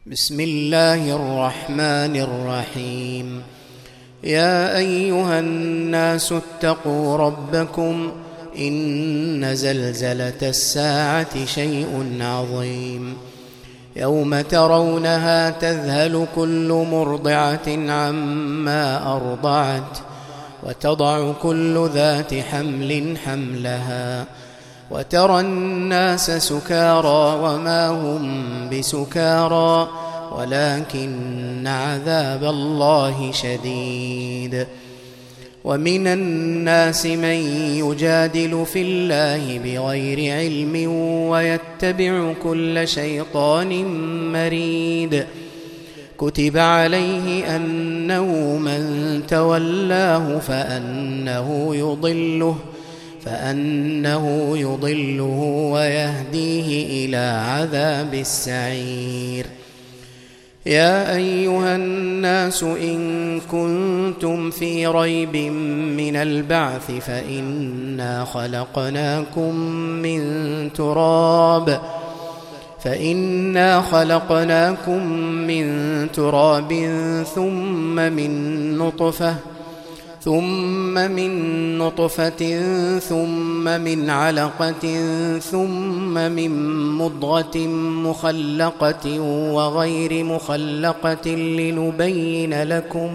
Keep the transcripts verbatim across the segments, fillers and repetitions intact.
بسم الله الرحمن الرحيم. يا أيها الناس اتقوا ربكم إن زلزلة الساعة شيء عظيم يوم ترونها تذهل كل مرضعة عما أرضعت وتضع كل ذات حمل حملها وترى الناس سكارى وما هم بسكارى ولكن عذاب الله شديد. ومن الناس من يجادل في الله بغير علم ويتبع كل شيطان مريد. كتب عليه أنه من تولاه فأنه يضله فأنه يضله ويهديه إلى عذاب السعير. يا أيها الناس إن كنتم في ريب من البعث فإنا خلقناكم من تراب فإنا خلقناكم من تراب ثم من نطفة ثم من نطفة ثم من علقة ثم من مضغة مخلقة وغير مخلقة لنبين لكم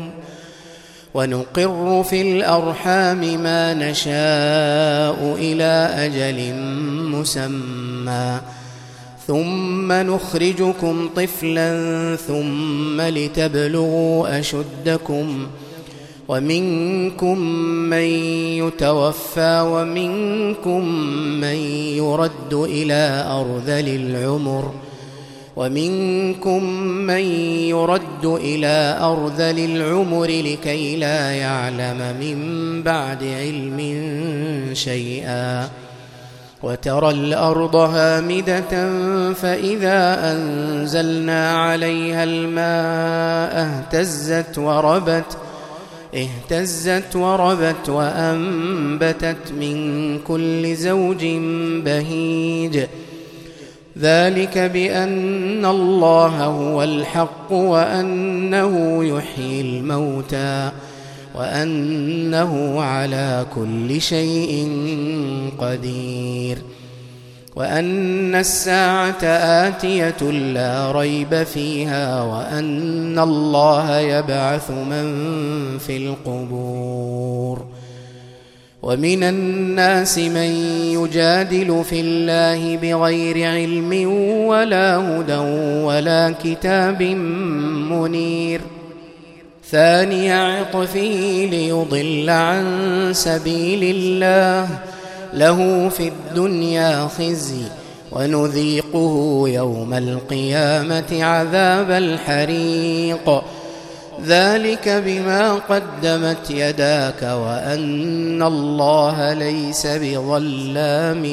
ونقر في الأرحام ما نشاء إلى أجل مسمى ثم نخرجكم طفلا ثم لتبلغوا أشدكم ومنكم من يتوفى ومنكم من يرد إلى أرذل العمر ومنكم من يرد إلى أرذل العمر لكي لا يعلم من بعد علم شيئا. وترى الأرض هامدة فإذا أنزلنا عليها الماء اهتزت وربت اهتزت وربت وأنبتت من كل زوج بهيج. ذلك بأن الله هو الحق وأنه يحيي الموتى وأنه على كل شيء قدير وأن الساعة آتية لا ريب فيها وأن الله يبعث من في القبور. ومن الناس من يجادل في الله بغير علم ولا هدى ولا كتاب منير. ثاني عطفه ليضل عن سبيل الله له في الدنيا خزي ونذيقه يوم القيامة عذاب الحريق. ذلك بما قدمت يداك وأن الله ليس بظلام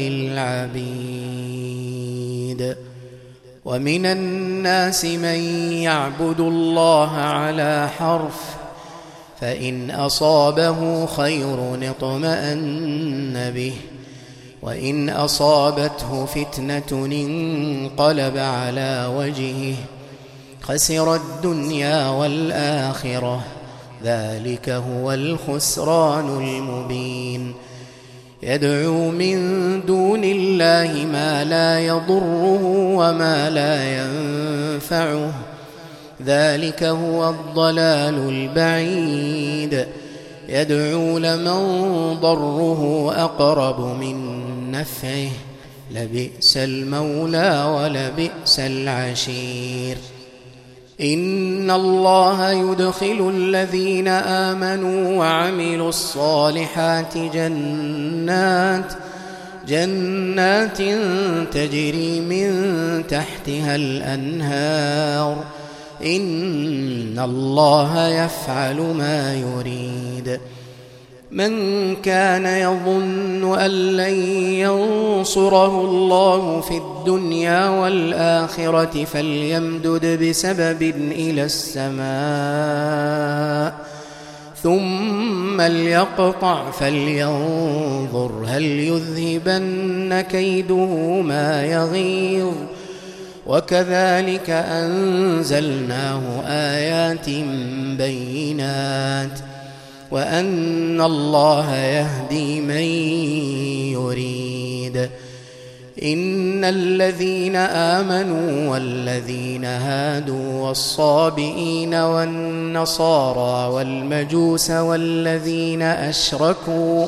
للعبيد. ومن الناس من يعبد الله على حرف فإن أصابه خير اطمأن به وإن أصابته فتنة انقلب على وجهه خسر الدنيا والآخرة ذلك هو الخسران المبين. يدعو من دون الله ما لا يضره وما لا ينفعه ذلك هو الضلال البعيد. يدعو لمن ضره أقرب من نفعه لبئس المولى ولبئس العشير. إن الله يدخل الذين آمنوا وعملوا الصالحات جنات جنات تجري من تحتها الأنهار إن الله يفعل ما يريد. من كان يظن أن لن ينصره الله في الدنيا والآخرة فليمدد بسبب إلى السماء ثم ليقطع فلينظر هل يذهبن كيده ما يغيظ وكذلك أنزلناه آيات بينات وأن الله يهدي من يريد. إن الذين آمنوا والذين هادوا والصابئين والنصارى والمجوس والذين أشركوا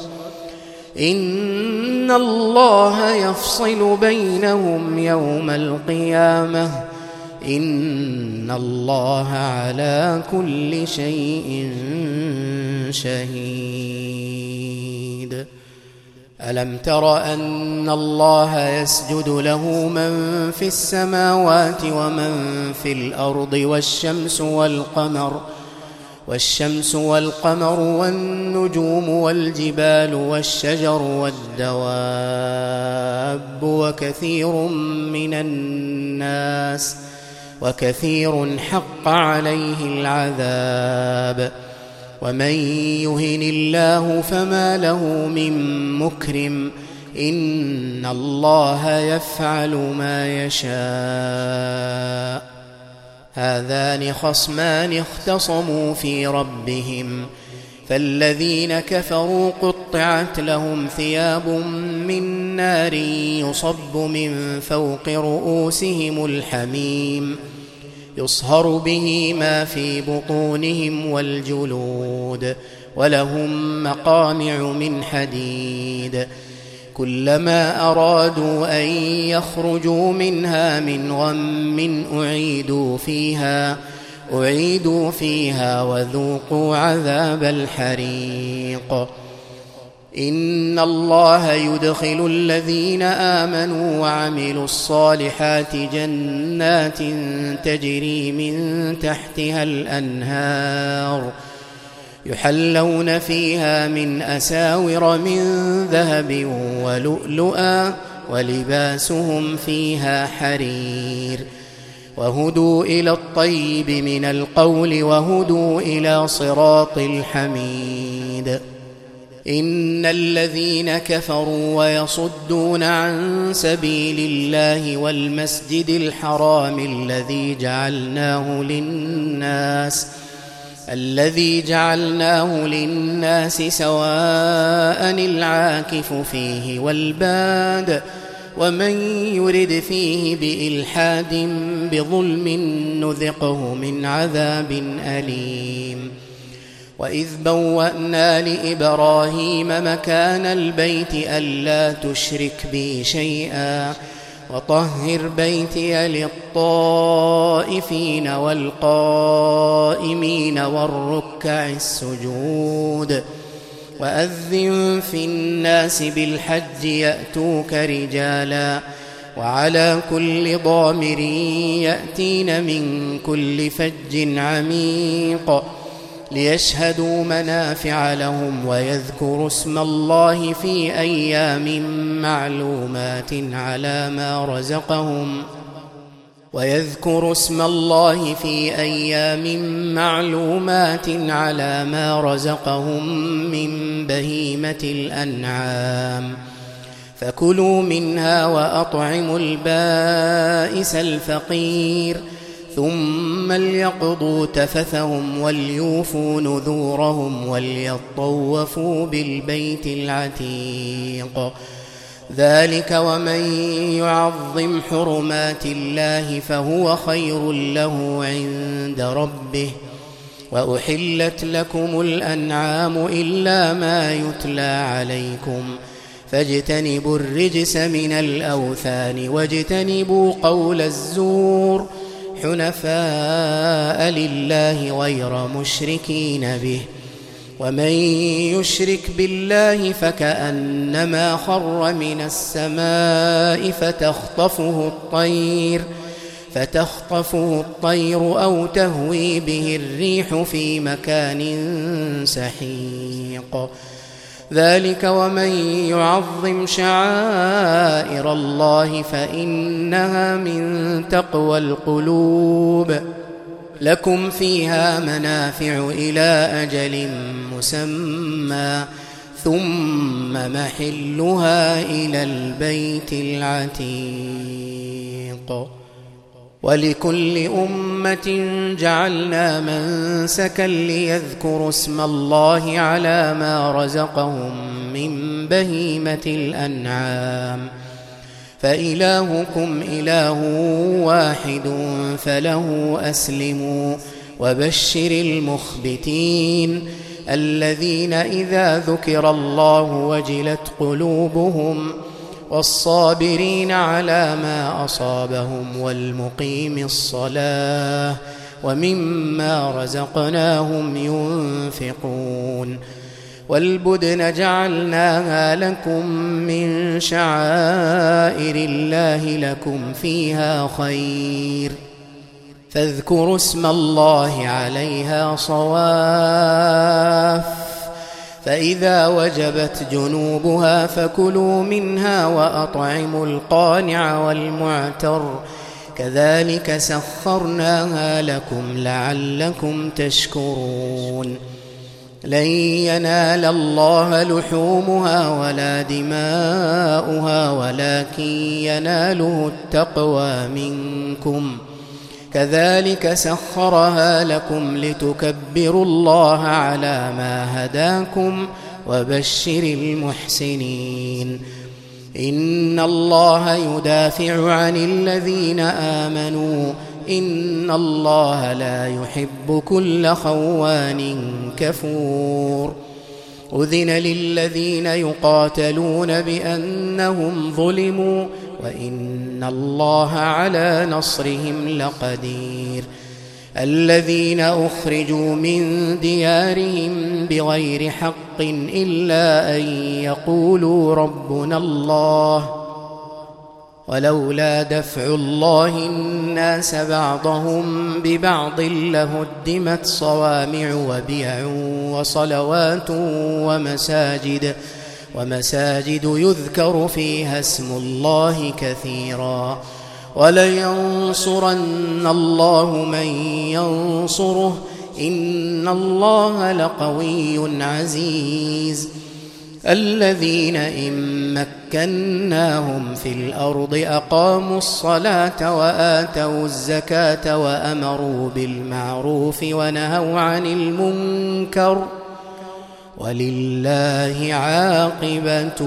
إن الله يفصل بينهم يوم القيامة إن الله على كل شيء شهيد. ألم تر أن الله يسجد له من في السماوات ومن في الأرض والشمس والقمر والشمس والقمر والنجوم والجبال والشجر والدواب وكثير من الناس وكثير حق عليه العذاب ومن يهن الله فما له من مكرم إن الله يفعل ما يشاء. هذان خصمان اختصموا في ربهم فالذين كفروا قطعت لهم ثياب من نار يصب من فوق رؤوسهم الحميم يصهر به ما في بطونهم والجلود ولهم مقامع من حديد كلما أرادوا أن يخرجوا منها من غم أعيدوا فيها أعيدوا فيها وذوقوا عذاب الحريق. إن الله يدخل الذين آمنوا وعملوا الصالحات جنات تجري من تحتها الأنهار يحلون فيها من أساور من ذهب ولؤلؤا ولباسهم فيها حرير وهدوا إلى الطيب من القول وهدوا إلى صراط الحميد. إن الذين كفروا ويصدون عن سبيل الله والمسجد الحرام الذي جعلناه للناس الذي جعلناه للناس سواء العاكف فيه والباد ومن يرد فيه بإلحاد بظلم نذقه من عذاب أليم. وإذ بوأنا لإبراهيم مكان البيت ألا تشرك بي شيئا وطهر بيتي للطائفين والقائمين والركع السجود وأذن في الناس بالحج يأتوك رجالا وعلى كل ضامر يأتين من كل فج عميق ليشهدوا منافع لهم ويذكروا اسم الله في أيام معلومات على ما رزقهم ويذكروا اسم الله في أيام معلومات على ما رزقهم من بهيمة الأنعام فكلوا منها وأطعموا البائس الفقير ثم ليقضوا تفثهم وليوفوا نذورهم وليطوفوا بالبيت العتيق ذلك ومن يعظم حرمات الله فهو خير له عند ربه وأحلت لكم الأنعام إلا ما يتلى عليكم فاجتنبوا الرجس من الأوثان واجتنبوا قول الزور حنفاء لله غير مشركين به ومن يشرك بالله فكأنما خر من السماء فتخطفه الطير فتخطفه الطير أو تهوي به الريح في مكان سحيق ذلك ومن يعظم شعائر الله فإنها من تقوى القلوب لكم فيها منافع إلى أجل مسمى ثم محلها إلى البيت العتيق ولكل أمة جعلنا منسكا ليذكروا اسم الله على ما رزقهم من بهيمة الأنعام فإلهكم إله واحد فله أسلموا وبشر المخبتين الذين إذا ذكر الله وجلت قلوبهم والصابرين على ما أصابهم والمقيم الصلاة ومما رزقناهم ينفقون والبدن جعلناها لكم من شعائر الله لكم فيها خير فاذكروا اسم الله عليها صواف فإذا وجبت جنوبها فكلوا منها وأطعموا القانع والمعتر كذلك سخرناها لكم لعلكم تشكرون لن ينال الله لحومها ولا دماؤها ولكن يناله التقوى منكم كذلك سخرها لكم لتكبروا الله على ما هداكم وبشر المحسنين إن الله يدافع عن الذين آمنوا إن الله لا يحب كل خوان كفور أذن للذين يقاتلون بأنهم ظلموا وإن الله على نصرهم لقدير الذين أخرجوا من ديارهم بغير حق إلا أن يقولوا ربنا الله ولولا دفع الله الناس بعضهم ببعض لهدمت صوامع وبيع وصلوات ومساجد ومساجد يذكر فيها اسم الله كثيرا ولينصرن الله من ينصره إن الله لقوي عزيز الذين إن مكناهم في الأرض أقاموا الصلاة وآتوا الزكاة وأمروا بالمعروف ونهوا عن المنكر ولله عاقبة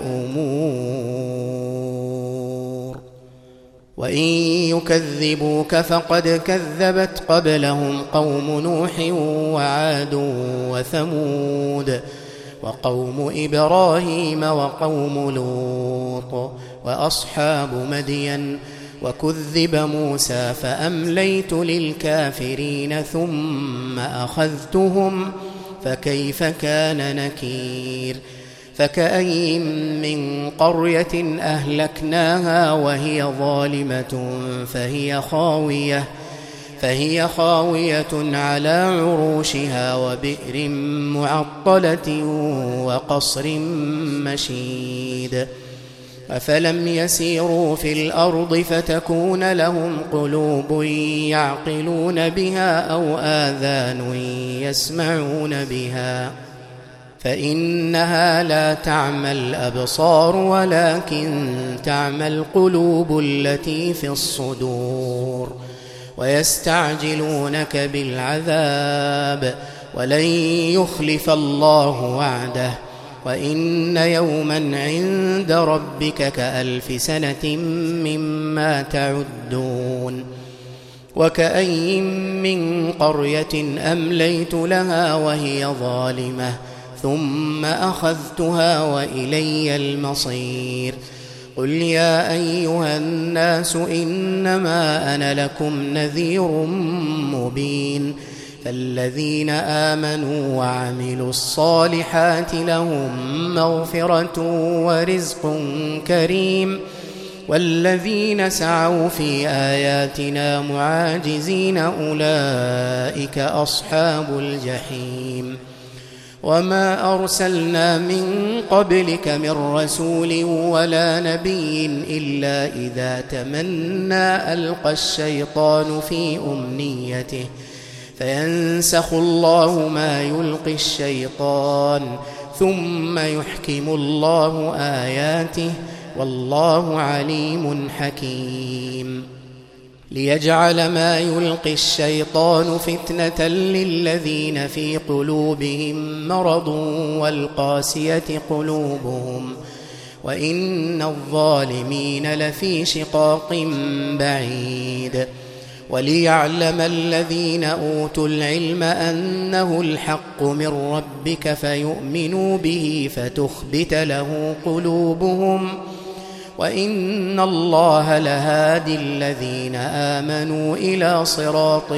الأمور وإن يكذبوك فقد كذبت قبلهم قوم نوح وعاد وثمود وقوم إبراهيم وقوم لوط وأصحاب مدين وكذب موسى فأمليت للكافرين ثم أخذتهم فكيف كان نكير فكأين من قرية أهلكناها وهي ظالمة فهي خاوية فهي خاوية على عروشها وبئر معطلة وقصر مشيد أفلم يسيروا في الأرض فتكون لهم قلوب يعقلون بها أو آذان يسمعون بها فإنها لا تعمى الأبصار ولكن تعمى القلوب التي في الصدور ويستعجلونك بالعذاب ولن يخلف الله وعده وإن يوما عند ربك كألف سنة مما تعدون وكأين من قرية أمليت لها وهي ظالمة ثم أخذتها وإلي المصير قل يا أيها الناس إنما أنا لكم نذير مبين فالذين آمنوا وعملوا الصالحات لهم مغفرة ورزق كريم والذين سعوا في آياتنا معاجزين أولئك أصحاب الجحيم وما أرسلنا من قبلك من رسول ولا نبي إلا إذا تمنى ألقى الشيطان في أمنيته فينسخ الله ما يلقي الشيطان ثم يحكم الله آياته والله عليم حكيم ليجعل ما يلقي الشيطان فتنة للذين في قلوبهم مرض والقاسية قلوبهم وإن الظالمين لفي شقاق بعيد وليعلم الذين أوتوا العلم أنه الحق من ربك فيؤمنوا به فتخبت له قلوبهم وإن الله لهادي الذين آمنوا إلى صراط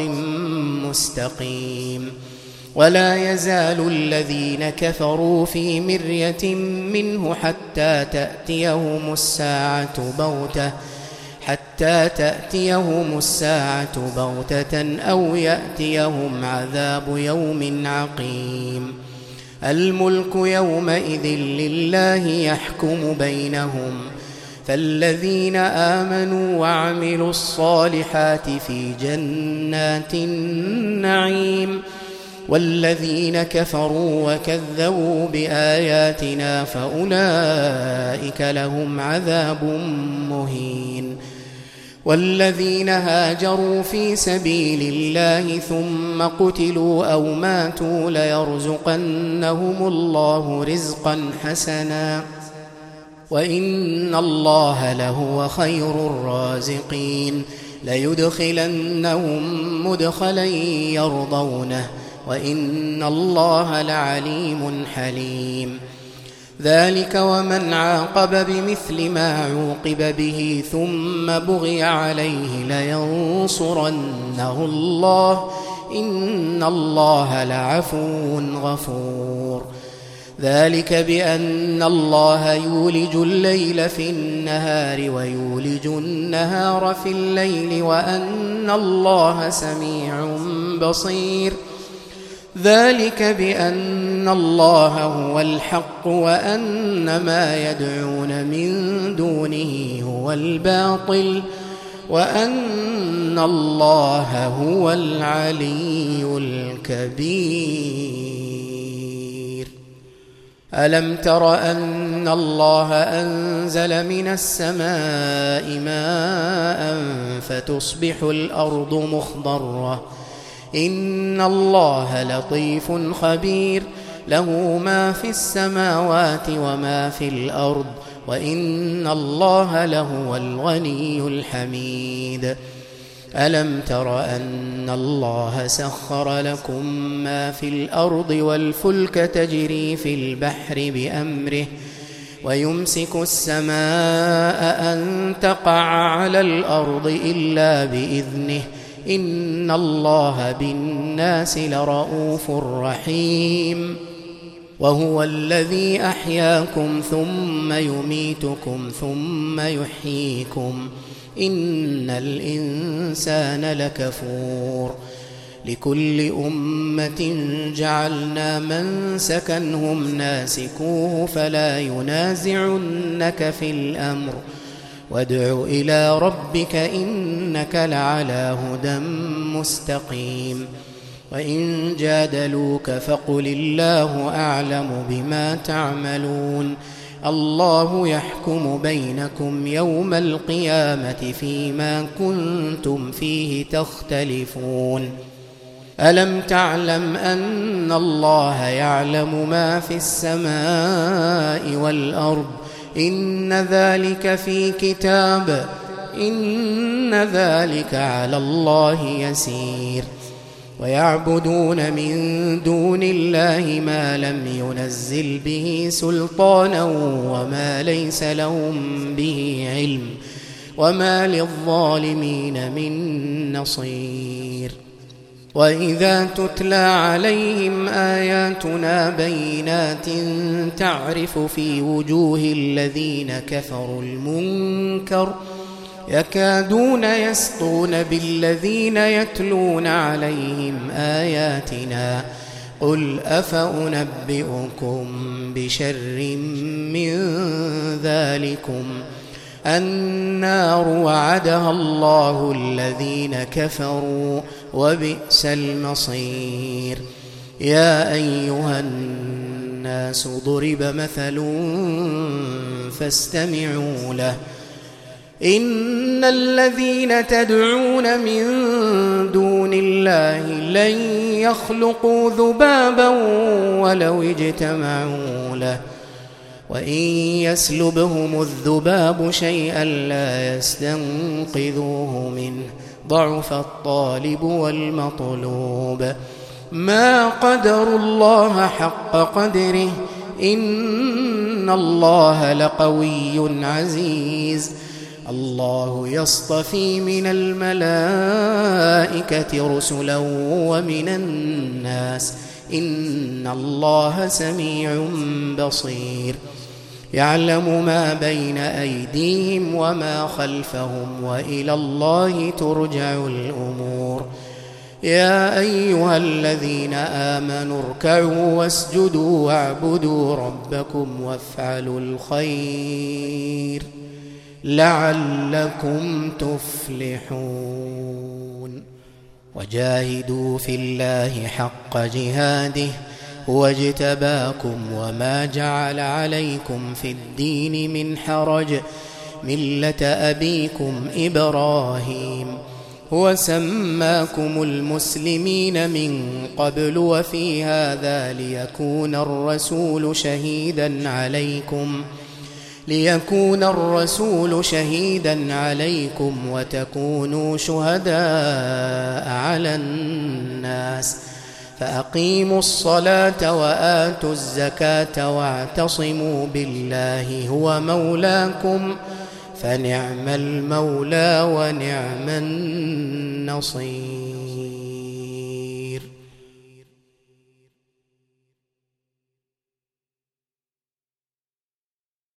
مستقيم ولا يزال الذين كفروا في مرية منه حتى تأتيهم الساعة بغتة حتى تأتيهم الساعة بغتة أو يأتيهم عذاب يوم عقيم الملك يومئذ لله يحكم بينهم فالذين آمنوا وعملوا الصالحات في جنات النعيم والذين كفروا وكذبوا بآياتنا فأولئك لهم عذاب مهين والذين هاجروا في سبيل الله ثم قتلوا أو ماتوا ليرزقنهم الله رزقا حسنا وإن الله لهو خير الرازقين ليدخلنهم مدخلا يرضونه وإن الله لعليم حليم ذلك ومن عاقب بمثل ما عوقب به ثم بغي عليه لينصرنه الله إن الله لعفو غفور ذلك بأن الله يولج الليل في النهار ويولج النهار في الليل وأن الله سميع بصير ذلك بأن الله هو الحق وأن ما يدعون من دونه هو الباطل وأن الله هو العلي الكبير ألم تر أن الله أنزل من السماء ماء فتصبح الأرض مخضرة إن الله لطيف خبير له ما في السماوات وما في الأرض وإن الله لهو الغني الحميد ألم تر أن الله سخر لكم ما في الأرض والفلك تجري في البحر بأمره ويمسك السماء أن تقع على الأرض إلا بإذنه إن الله بالناس لرؤوف رحيم وهو الذي أحياكم ثم يميتكم ثم يحييكم إن الإنسان لكفور لكل أمة جعلنا منسكا هم ناسكوه فلا ينازعنك في الأمر وادع إلى ربك إنك لعلى هدى مستقيم وإن جادلوك فقل الله أعلم بما تعملون الله يحكم بينكم يوم القيامة فيما كنتم فيه تختلفون ألم تعلم أن الله يعلم ما في السماء والأرض إن ذلك في كتاب إن ذلك على الله يسير ويعبدون من دون الله ما لم ينزل به سلطانا وما ليس لهم به علم وما للظالمين من نصير وإذا تتلى عليهم آياتنا بينات تعرف في وجوه الذين كفروا المنكر يكادون يسطون بالذين يتلون عليهم آياتنا قل أفأنبئكم بشر من ذلكم النار وعدها الله الذين كفروا وبئس المصير يا أيها الناس ضرب مثل فاستمعوا له إن الذين تدعون من دون الله لن يخلقوا ذبابا ولو اجتمعوا له وإن يسلبهم الذباب شيئا لا يستنقذوه منه ضعف الطالب والمطلوب ما قدروا الله حق قدره إن الله لقوي عزيز الله يصطفي من الملائكة رسلا ومن الناس إن الله سميع بصير يعلم ما بين أيديهم وما خلفهم وإلى الله ترجع الأمور يا أيها الذين آمنوا اركعوا واسجدوا واعبدوا ربكم وافعلوا الخير لعلكم تفلحون وجاهدوا في الله حق جهاده هو اجتباكم وما جعل عليكم في الدين من حرج ملة أبيكم إبراهيم هو سماكم المسلمين من قبل وفي هذا ليكون الرسول شهيدا عليكم ليكون الرسول شهيدا عليكم وتكونوا شهداء على الناس فأقيموا الصلاة وآتوا الزكاة واعتصموا بالله هو مولاكم فنعم المولى ونعم النصير.